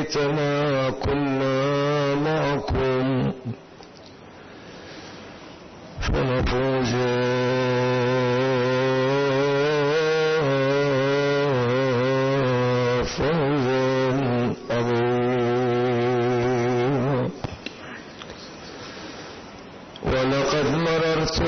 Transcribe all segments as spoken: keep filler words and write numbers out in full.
ليتنا كنا معكم فنفوز فوزا عظيما. ولقد مررت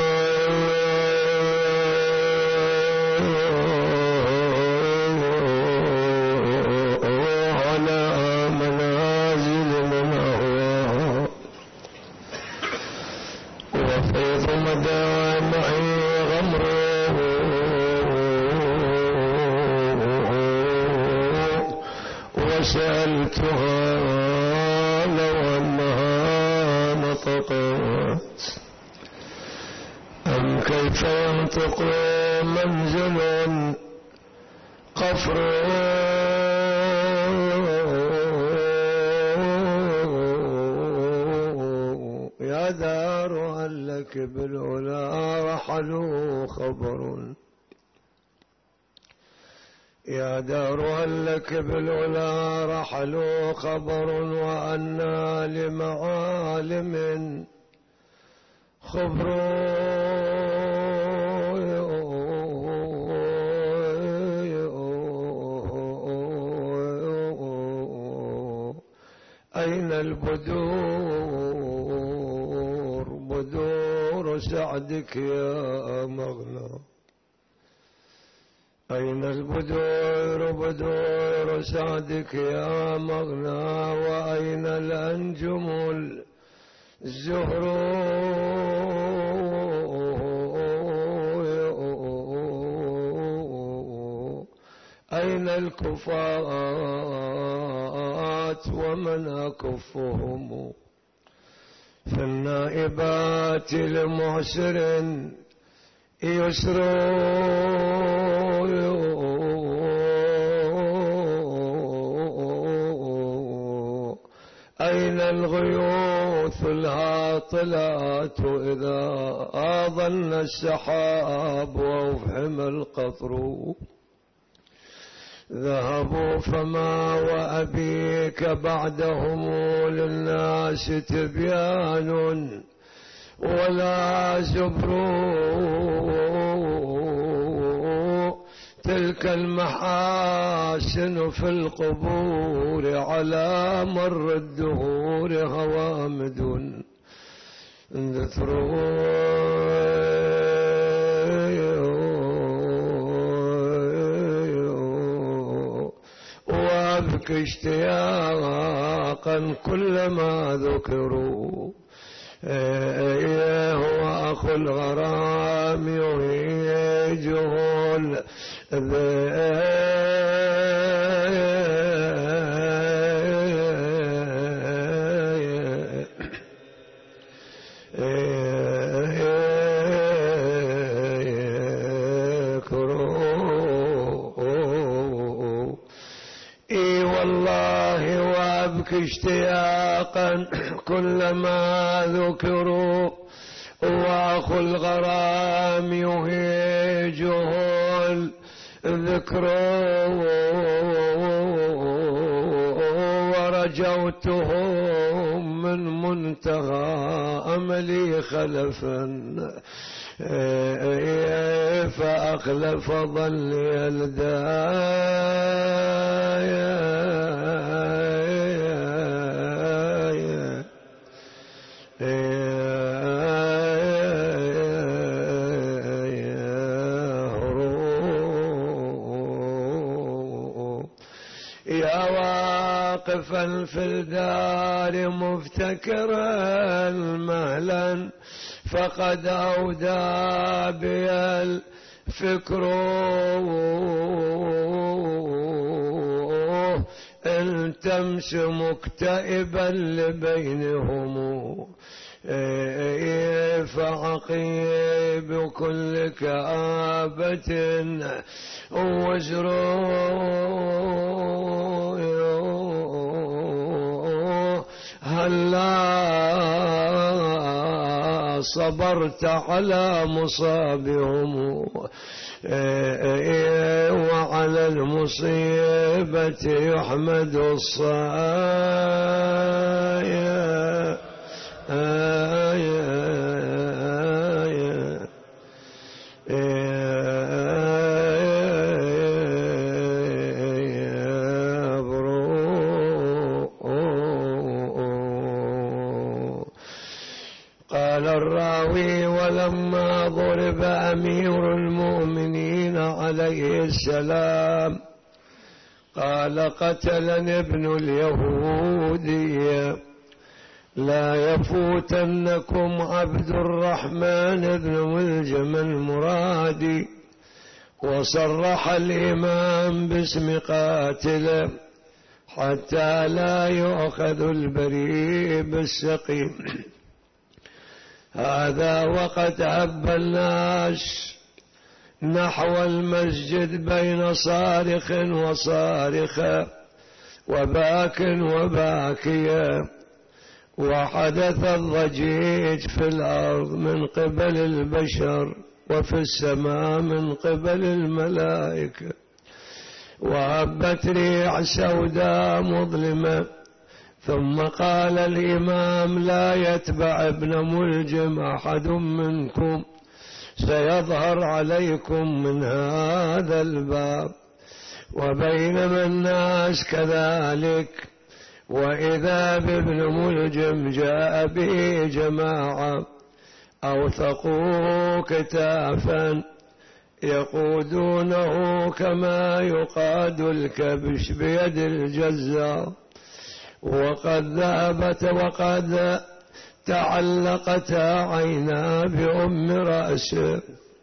سألتها لو أنها نطقت أم كيف ينطق منزل قفر يا دار هل لك بالعلا رحلوا خبر يا دار هل لك بالعلا رحلوا خبر وأنا لمعالم خبر أين البدور بدور سعدك يا مغنى أين البدور بدور سعدك يا مغنى وأين الأنجم الزهر أين الكفات ومن أكفهم في النائبات لمعسر يسر أين الغيوث الهاطلات إذا أظن السحاب وأفحم القطر ذهبوا فما وأبيك بعدهم للناس تبيان ولا زبر تلك المحاسن في القبور على مر الدهور هوامد ذثر وابكي اشتياقا كلما ذكروا هو أخو الغرام يهيجه اي والله وابكي اشتياقا كلما ذكروا واخو الغرام يهيجه الذكر ورجوتهم من منتهى أملي خلفا فأخلف ظلي الدايا يا واقفا في الدار مفتكرا مهلا فقد أودى بي الفكر إن تمس مكتئبا لبينهم فعقيب كل كآبة وزر هلا صبرت على مصابهم وعلى المصيبة يحمد الصايا قال الراوي ولما ضرب أمير المؤمنين عليه السلام قال قتلني ابن اليهودية لا يفوتنكم عبد الرحمن بن ملجم المرادي. وصرح الإمام باسم قاتله حتى لا يؤخذ البريء بالسقيم. هذا وقد هب الناس نحو المسجد بين صارخ وصارخة وباك وباكية، وحدث الضجيج في الأرض من قبل البشر وفي السماء من قبل الملائكة، وهبت ريح سوداء مظلمة. ثم قال الإمام لا يتبع ابن ملجم أحد منكم، سيظهر عليكم من هذا الباب. وبينما الناس كذلك وإذا بابن ملجم جاء به جماعة أوثقوا كتافا يقودونه كما يقاد الكبش بيد الجزار، وقد ذهبت وقد تعلقتا عينا بأم رأسه.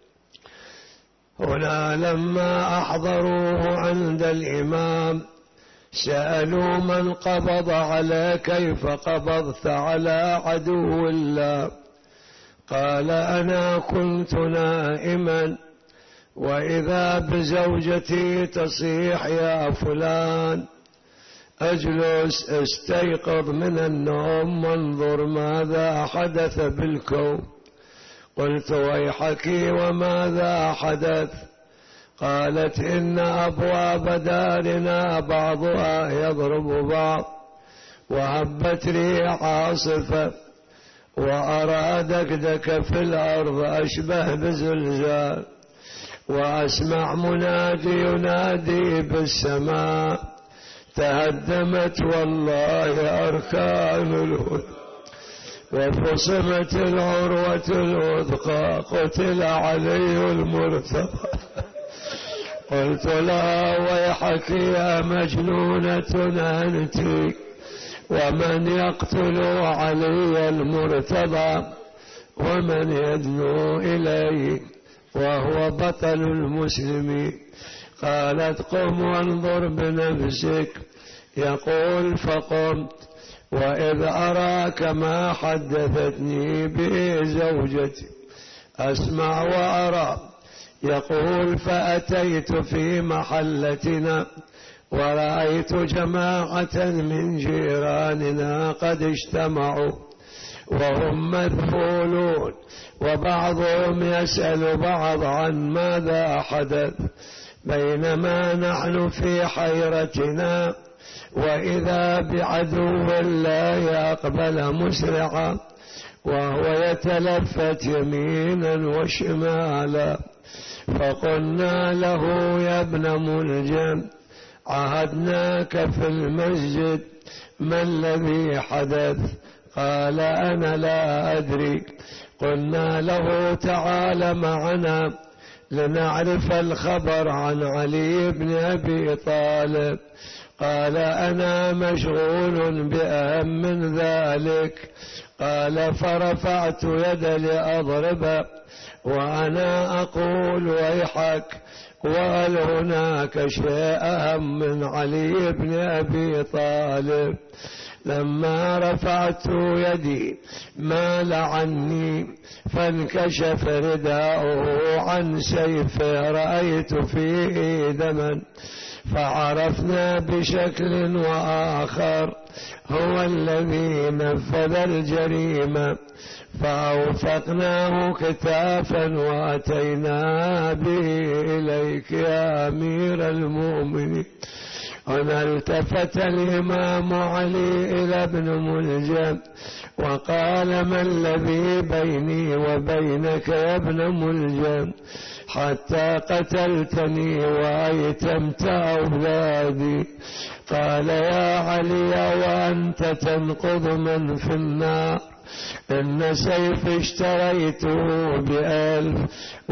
هنا لما أحضروه عند الإمام سألوا من قبض على كيف قبضت على عدو الله؟ قال أنا كنت نائما وإذا بزوجتي تصيح يا فلان أجلس استيقظ من النوم وانظر ماذا حدث بالكون. قلت ويحك وماذا حدث؟ قالت إن أبواب دارنا بعضها يضرب بعض، وهبت ريح عاصفة وأرى دكدك في الأرض أشبه بزلزال، وأسمع منادي ينادي بالسماء تهدمت والله أركان الهدى وفصمت العروة الوثقى قتل علي المرتضى. قلت لها ويحك يا مجنونة أنت، ومن يقتل علي المرتضى ومن يدنو إليه وهو بطل المسلمين؟ قالت قم وانظر بنفسك. يقول فقمت وإذ أراك ما حدثتني به زوجتي أسمع وأرى. يقول فأتيت في محلتنا ورأيت جماعة من جيراننا قد اجتمعوا وهم مذهولون، وبعضهم يسأل بعض عن ماذا حدث، بينما نحن في حيرتنا وإذا بعدو لا يقبل مسرعا وهو يتلفت يمينا وشمالا. فقلنا له يا ابن ملجم عهدناك في المسجد ما الذي حدث؟ قال أنا لا أدري. قلنا له تعال معنا لنعرف الخبر عن علي بن أبي طالب. قال أنا مشغول بأهم من ذلك. قال فرفعت يدي لأضرب وأنا أقول ويحك وهل هناك شيء أهم من علي بن أبي طالب؟ لما رفعت يدي مال عني فانكشف رداؤه عن سيفه رأيت فيه دما فعرفنا بشكل وآخر هو الذي نفذ الجريمة، فأوثقناه كتافا وأتينا به إليك يا أمير المؤمنين. هنا التفت الإمام علي إلى ابن ملجم وقال: ما الذي بيني وبينك يا ابن ملجم حتى قتلتني وأيتمت أولادي؟ قال: يا علي وأنت تنقض من في النار، إن سيف اشتريته بألف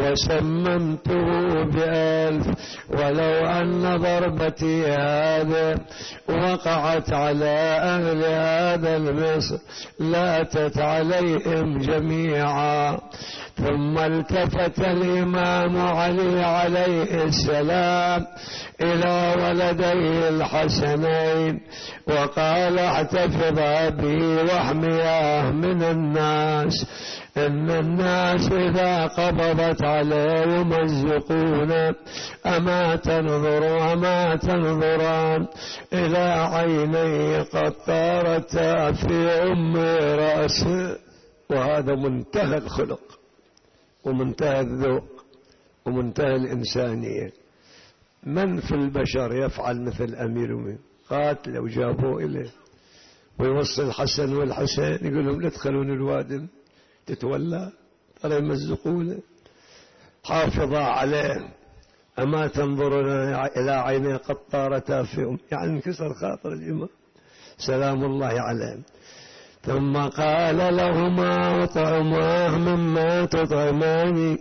وسممته بألف، ولو أن ضربتي هذا وقعت على أهل هذا المصر لاتت عليهم جميعا. ثم التفت الإمام علي عليه السلام إلى ولديه الحسنين وقال: احتفظا بي واحمياه من الناس، إن الناس إذا قبضت عليه يمزقون. أما تنظر أما تنظران إلى عيني قد طارتا في أم رأسه. وهذا منتهى الخلق ومنتهى الذوق ومنتهى الإنسانية. من في البشر يفعل مثل أمير المؤمنين؟ قاتل لو جابوه إليه ويوصل الحسن والحسين يقول لهم لا تدخلون الوادم تتولى، ترى يمزقونه. حافظا عليه. أما تنظرون إلى عيني قد طارتا في أم، يعني انكسر خاطر الإمام سلام الله عليه. ثم قال لهما: اطعما مما تطعمان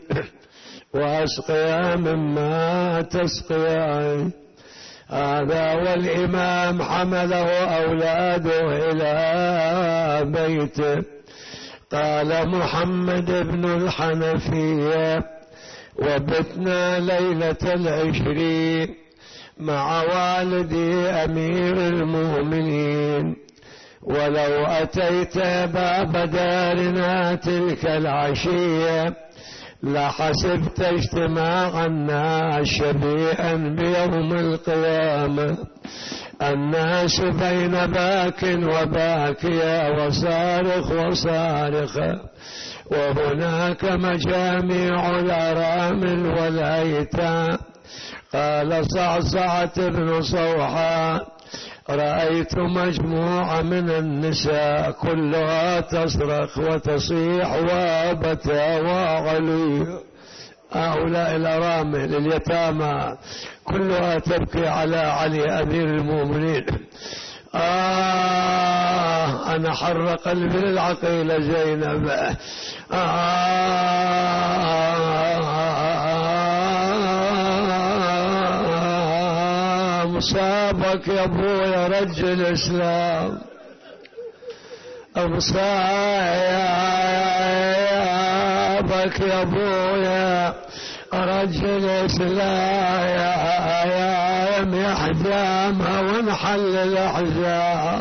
وأسقيا مما تسقيان. هذا والإمام حمله أولاده إلى بيته. قال محمد بن الحنفية: وبتنا ليلة العشرين مع والدي أمير المؤمنين، ولو أتيت باب دارنا تلك العشية لحسبت اجتماعنا شبيها بيوم القيامة، الناس بين باك وباكية وصارخ وصارخة، وهناك مجاميع الأرامل والأيتام. قال صعصعة بن صوحان: رأيت مجموعة من النساء كلها تصرخ وتصيح وابتا وعلي، هؤلاء الأرامل اليتامى كلها تبكي على علي أمير المؤمنين. آه أنا حر قلبي للعقيلة زينب. آه مصابك يا ابويا رج الإسلام، مصابك يا ابويا رج الإسلام، يا حجامها ونحل الأحزاب.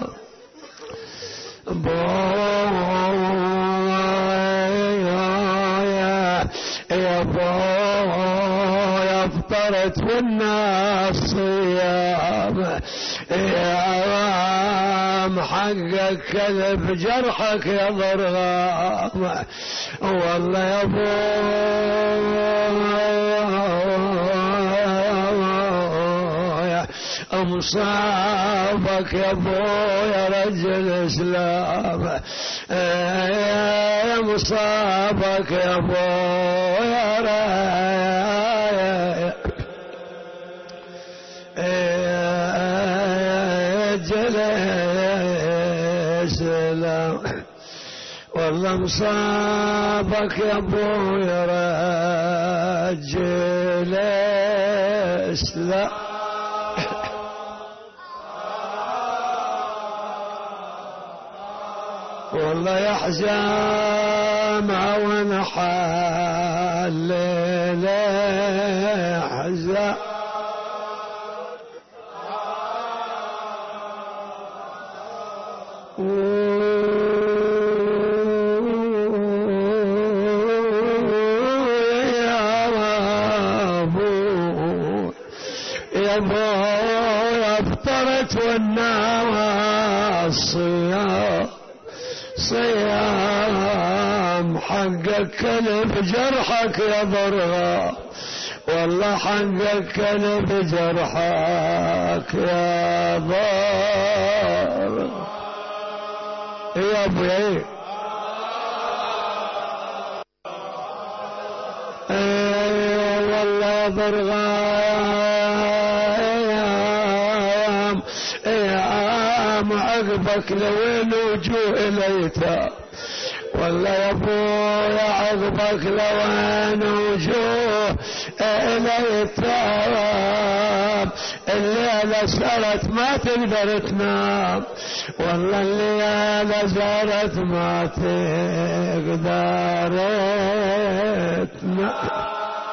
بويا يا بويا افطرت والناس صيام، يا محقق كذب جرحك يا ضرغام، والله يا بويا مصابك يا بويا رجل الإسلام، يا مصابك يا بويا رجل الإسلام، والله مصابك يا بويا رجل الإسلام. والله يا حزام ونحل الأحزاب، يا ابو يا ابو الصيام صيام حقك كلب جرحك يا برغى والله حقك كلب جرحك يا برغى يا ابوي والله يا برغى عقبك لوين وجوه ليتا والله يا ابويا عقبك لوين وجوه ليتا الليلة صارت ما تقدر تنام والله الليلة صارت ما تقدر تنام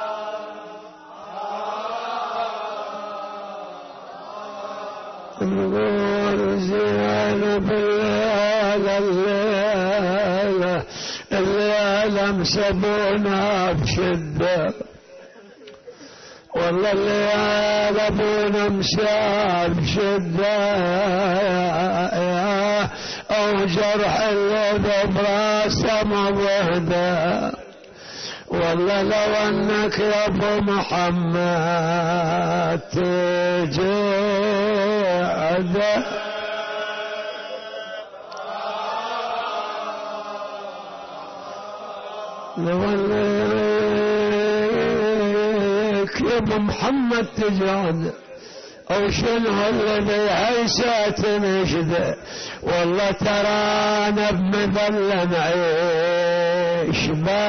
نقول زينة بالليلة الليلة الليلة مسبونا بشدة والله الليلة ابونا مساب بشدة او جرح اللي براسه ما بهدى والله لو انك يا ابو محمد تجي عدا لو انك يا ابو محمد تجي عدا او شنو الذي عيسى تنشده والله ترانا بمذل نعيش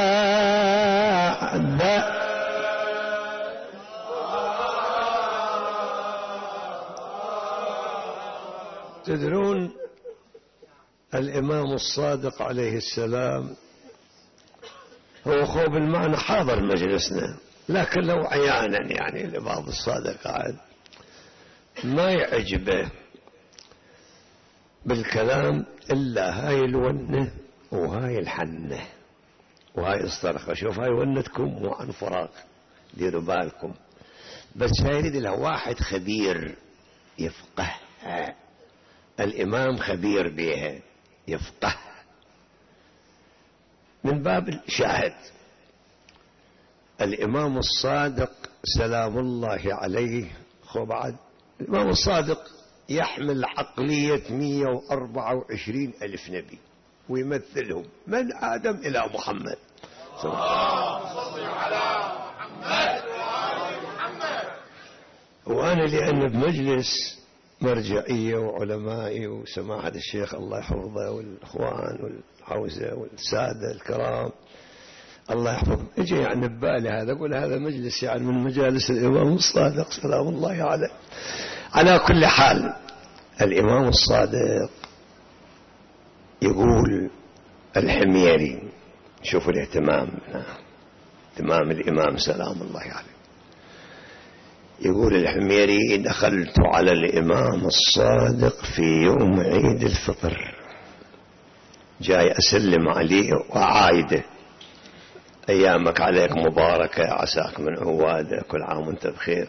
بعد تدرون الإمام الصادق عليه السلام هو خوب المعنى حاضر مجلسنا لكن لو عيانا يعني لبعض الصادق قاعد ما يعجبه بالكلام إلا هاي الونة وهاي الحنة وهاي الصرخة شوف هاي ونتكم مو عن فراغ ديروا بالكم بس هاي يريد لها واحد خبير يفقهها الإمام خبير بها يفقه من باب الشاهد الإمام الصادق سلام الله عليه خو بعد الإمام الصادق يحمل عقلية مئة وأربعة وعشرين ألف نبي ويمثلهم من آدم إلى محمد اللهم صل على محمد وآل محمد. وأنا لأن بمجلس مرجعية وعلمائي وسماحة الشيخ الله يحفظه والإخوان والحوزة والسادة الكرام الله يحفظهم اجي يعني ببالي هذا اقول هذا مجلس يعني من مجالس الإمام الصادق سلام الله عليه. على كل حال الإمام الصادق يقول الحميري شوفوا الاهتمام اهتمام الإمام سلام الله عليه يقول الحميري دخلت على الإمام الصادق في يوم عيد الفطر جاي أسلم عليه وعايده أيامك عليك مباركة عساك من عواده كل عام وانت بخير.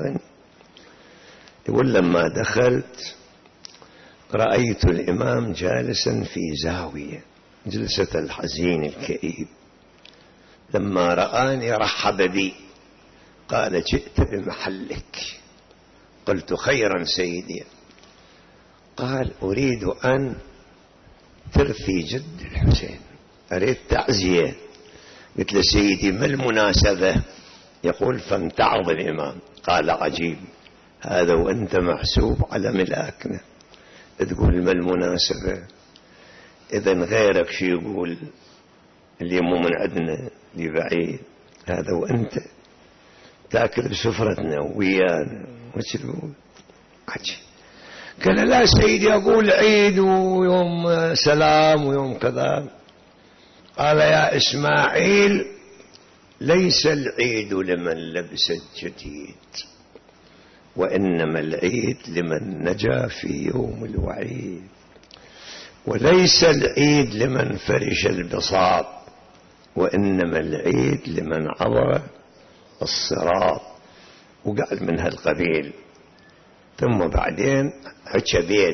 يقول لما دخلت رأيت الإمام جالسا في زاوية جلسة الحزين الكئيب لما رآني رحب بي قال جئت بمحلك قلت خيرا سيدي قال أريد أن ترثي جد الحسين أريد تعزية قلت له سيدي ما المناسبة يقول فامتعض الإمام قال عجيب هذا وأنت محسوب على ملاكنا تقول ما المناسبة إذن غيرك شو يقول اللي مو من عندنا اللي بعيد هذا وأنت تأكل بسفرتنا ويانا وش تقول عجيب. قال لا سيدي أقول عيد ويوم سلام ويوم كذا. قال يا إسماعيل ليس العيد لمن لبس الجديد وإنما العيد لمن نجا في يوم الوعيد وليس العيد لمن فرش البساط وإنما العيد لمن عبر الصراط وقال من هالقبيل. ثم بعدين حكى بيت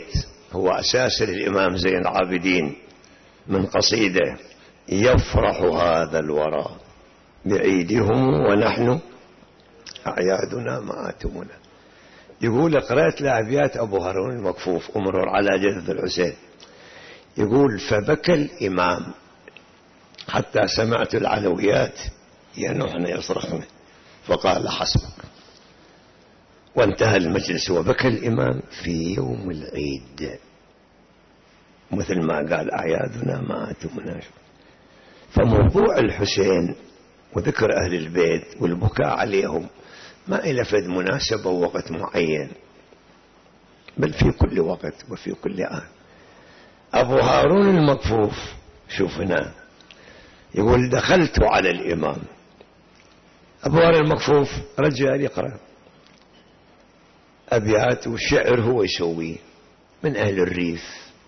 هو أساس للإمام زين العابدين من قصيدة: يفرح هذا الورى بعيدهم ونحن أعيادنا مآتمنا. يقول قرأت لأبيات أبو هارون المكفوف أمرر على جدة الحسين، يقول: فبكى الإمام حتى سمعت العلويات ينحن يصرخن فقال: حسبك. وانتهى المجلس وبكى الإمام في يوم العيد مثل ما قال: أعيادنا مآتمنا. فموضوع الحسين وذكر أهل البيت والبكاء عليهم ما إلى فد مناسبة ووقت معين، بل في كل وقت وفي كل آن. أبو هارون المكفوف شوفنا يقول: دخلت على الإمام. أبو هارون المكفوف رجال يقرأ أبيات والشعر هو يسويه، من أهل الريف،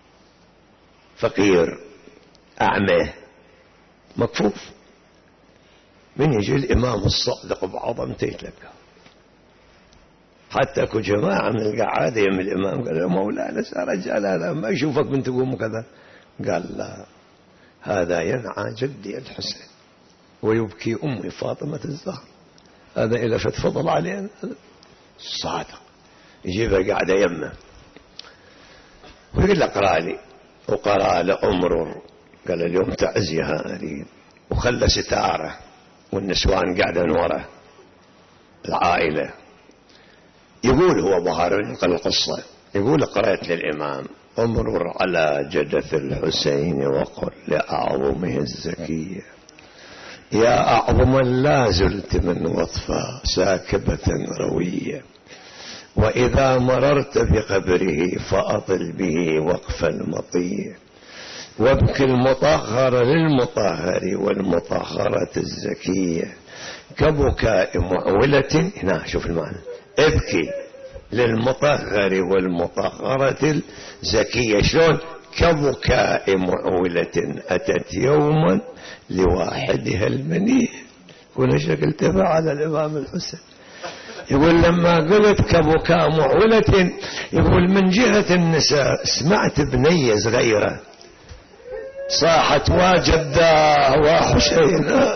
فقير أعمى مكفوف. من يجي الإمام الصادق بعظمته يتلقى. حتى كو جماعة من القعادة يم الإمام قال: مولانا رجال هذا ما يشوفك من تقوم كذا. قال: لا، هذا ينعى جدي الحسين ويبكي أمي فاطمة الزهر، هذا إلى فتفضل علينا صادق. يجيبها قاعدة يمه ويقول له: اقرأ لي. وقرأ له أمرر. قال: اليوم تعزية هذه، وخلى ستارة والنسوان قاعدة ورا العائلة. يقول هو بهار ينقل القصة، يقول: قرأت للإمام: أمرر على جدث الحسين وقل لأعظمه الزكية: يا أعظم لا زلت من وطفا ساكبة روية، وإذا مررت بقبره فأطل به وقف المطية، وابكي المطهر للمطهر والمطهرة الزكية كبكاء معولة. هنا شوف المعنى: ابكي للمطهر والمطهرة الزكية. شلون؟ كبكاء معولة أتت يوما لواحدها المنيه. كل شكل تبع على الإمام الحسين. يقول: لما قلت كبكاء معولة، يقول من جهة النساء سمعت بنية صغيرة صاحت: واجداه وحسينا.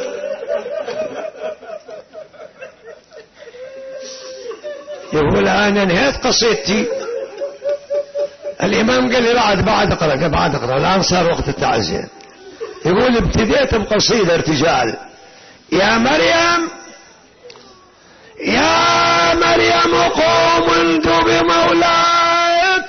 يقول: أنا نهيت قصيدتي. الإمام قال لي: بعد بعد اقرأ بعد اقرأ الآن صار وقت التعزية. يقول: ابتديت بقصيدة ارتجال: يا مريم يا مريم قوم انت بمولاك،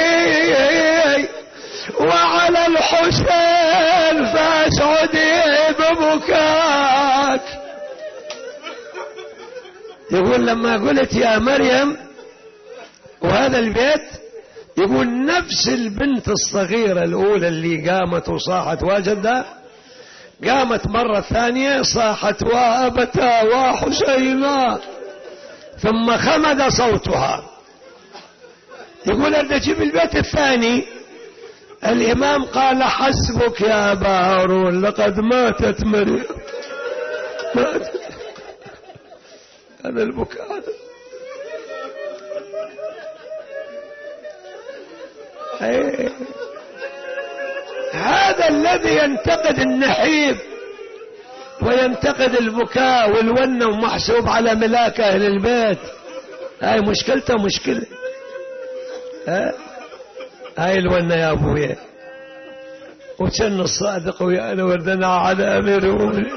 وعلى الحسين فاسعدي ببكاك. يقول: لما قلت يا مريم وهذا البيت، يقول نفس البنت الصغيرة الأولى اللي قامت وصاحت واجدها، قامت مرة ثانية صاحت: وأبتا وحسينا. ثم خمد صوتها. يقول: أنا جيب البيت الثاني، الإمام قال: حسبك يا أبا هارون لقد ماتت مريم. ماتت. هذا البكاء. أيه. هذا الذي ينتقد النحيب وينتقد البكاء والونة ومحسوب على ملاك أهل البيت، هاي مشكلته مشكلة. ها؟ هاي الونة يا أبويا. وكان الصادق ويانا وردنا على أمير المؤمنين.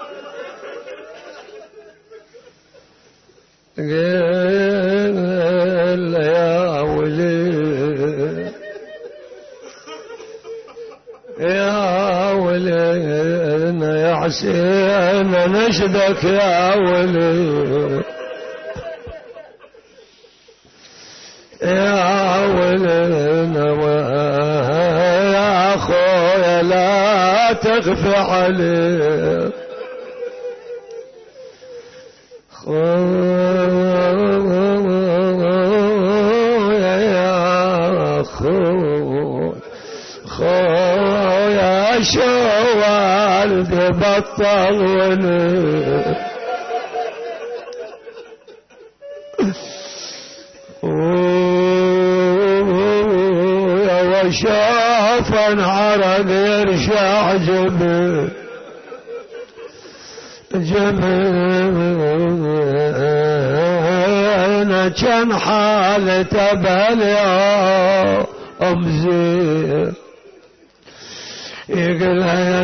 قال يا ولي يا ولينا يا حسين نشدك يا ولي يا ولينا ويا أخويا لا تخفى عليه خويا يا خويا خويا شو والدي بطل ولي شوفا عرق يرشع جبل جبل كان حالته باليوم زين يقول يا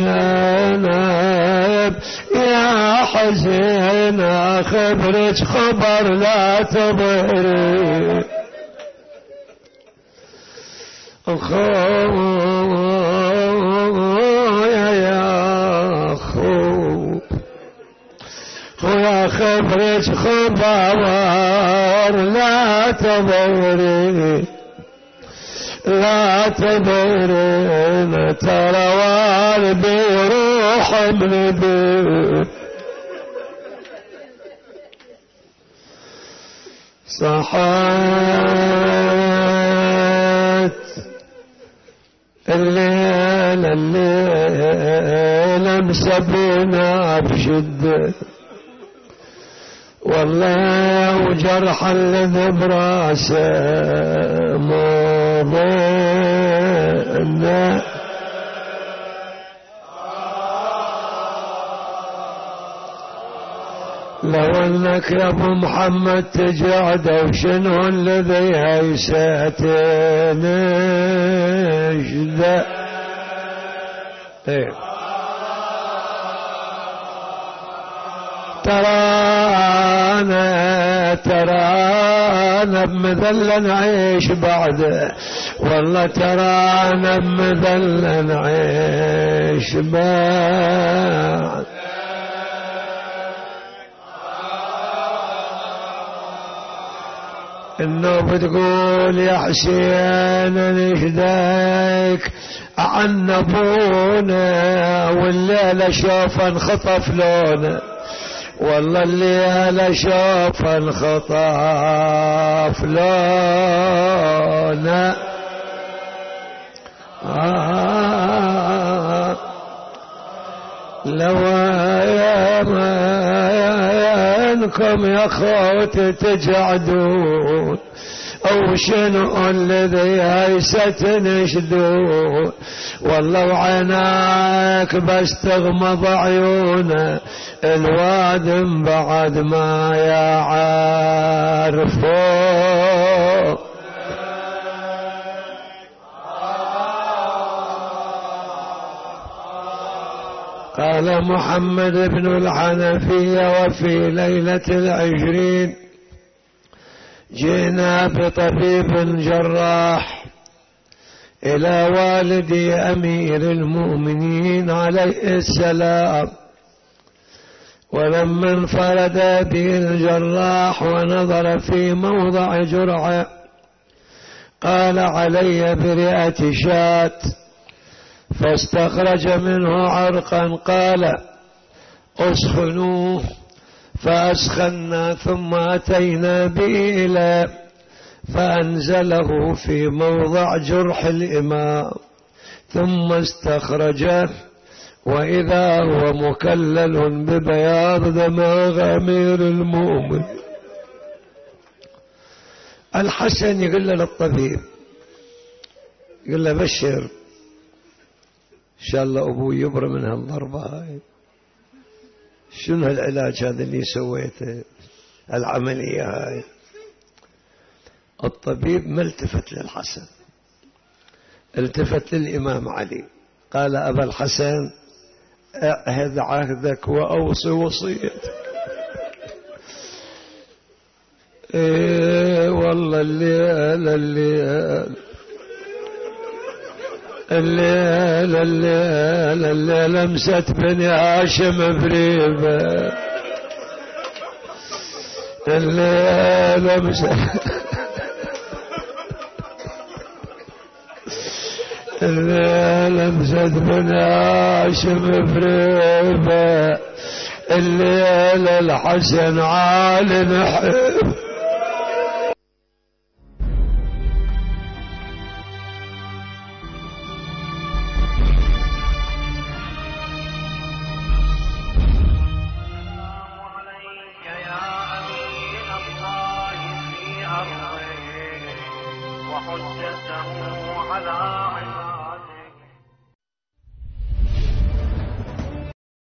زينب يا حزين خبرك خبر لا تضري خويا يا خو خويا خبرك خبر لا تضري لا تضرين ترى والبي روح من بي صحات الليل الليل مسبينا بشدة والله وجرح الذي براسه موضوعنا لو انك يا ابو محمد تجعد وشنو الذي هيساتنا جدا ايه ترانا ترانا بمذل نعيش بعده والله ترانا بمذل نعيش بعد انه بتقول يا حسين نشدك عنبونا والليلة شوف انخطف لونه والله الليلة شوف انخطف لونه آه لو يمانكم يا خوت تجعدون او شنو الذي هيسة تنشدون والله وعيناك بس تغمض عيونه الوادم بعد ما يعرفون قال محمد بن الحنفية وفي ليلة العشرين جئنا بطبيب جراح إلى والدي أمير المؤمنين عليه السلام ولما انفرد به الجراح ونظر في موضع جرعه قال علي برئة شاة فاستخرج منه عرقا قال اسخنوه فأسخنا ثم أتينا به إلى فأنزله في موضع جرح الإمام ثم استخرجه وإذا هو مكلل ببياض دماغ أمير المؤمن. الحسن يقول له للطبيب يقول له بشر إن شاء الله أبوي يبرى من هالضربة هاي شنو هالعلاج هذا اللي سويته العملية هاي. الطبيب ما التفت للحسن التفت للإمام علي قال أبا الحسن أعهد عهدك وأوصي وصيتك. إيه والله الليل الليل الليل الليل الليل لمست بني هاشم بريبه الليل لمست الليل لمست بني هاشم بريبه الليل الحسن عالي نحب. حجته على